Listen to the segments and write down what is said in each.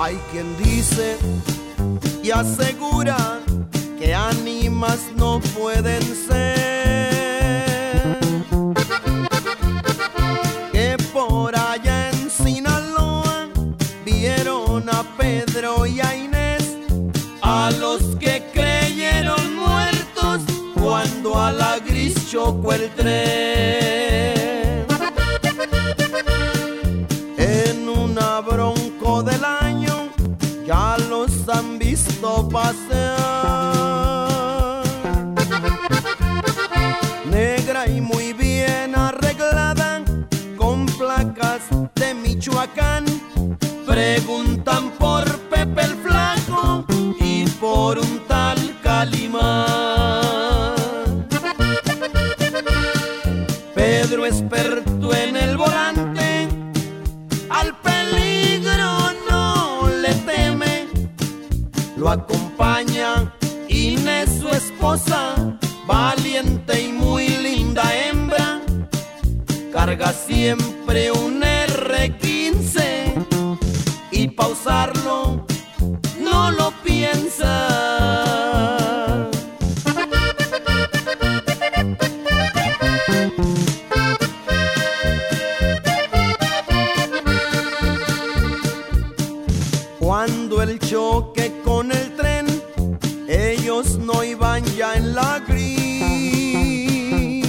Hay quien dice y asegura que ánimas no pueden ser, que por allá en Sinaloa vieron a Pedro y a Inés, a los que creyeron muertos cuando a la gris chocó el tren. En una Bronco del año ya los han visto pasear, negra y muy bien arreglada, con placas de Michoacán. Preguntan por Pepe el Flaco y por un tal Calimán. Pedro, experto en el volante, al peligro no le teme. Lo acompaña Inés, su esposa, valiente y muy linda hembra. Carga siempre un R15 y pa' usarlo no lo piensa. Cuando el choque con el tren, ellos no iban ya en la gris.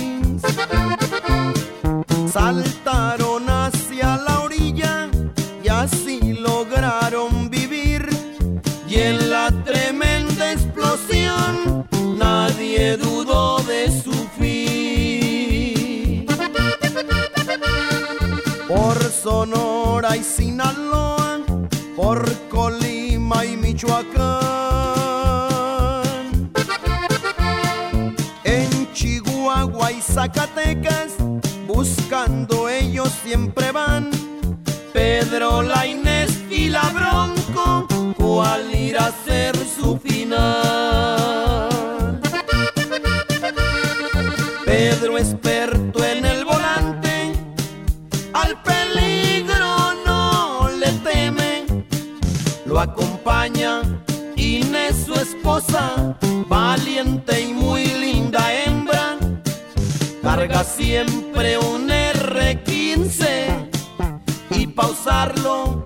Saltaron hacia la orilla y así lograron vivir. Y en la tremenda explosión nadie dudó de su fin. Por Sonora y Sinaloa, por Colima y Michoacán, en Chihuahua y Zacatecas, buscando ellos siempre van. Pedro, la Inés y la Bronco, ¿cuál irá a ser su final? Pedro, experto en el volante, al peligro no le teme. Lo acompaña Inés, su esposa, valiente y muy linda hembra. Carga siempre un R15 y pa' usarlo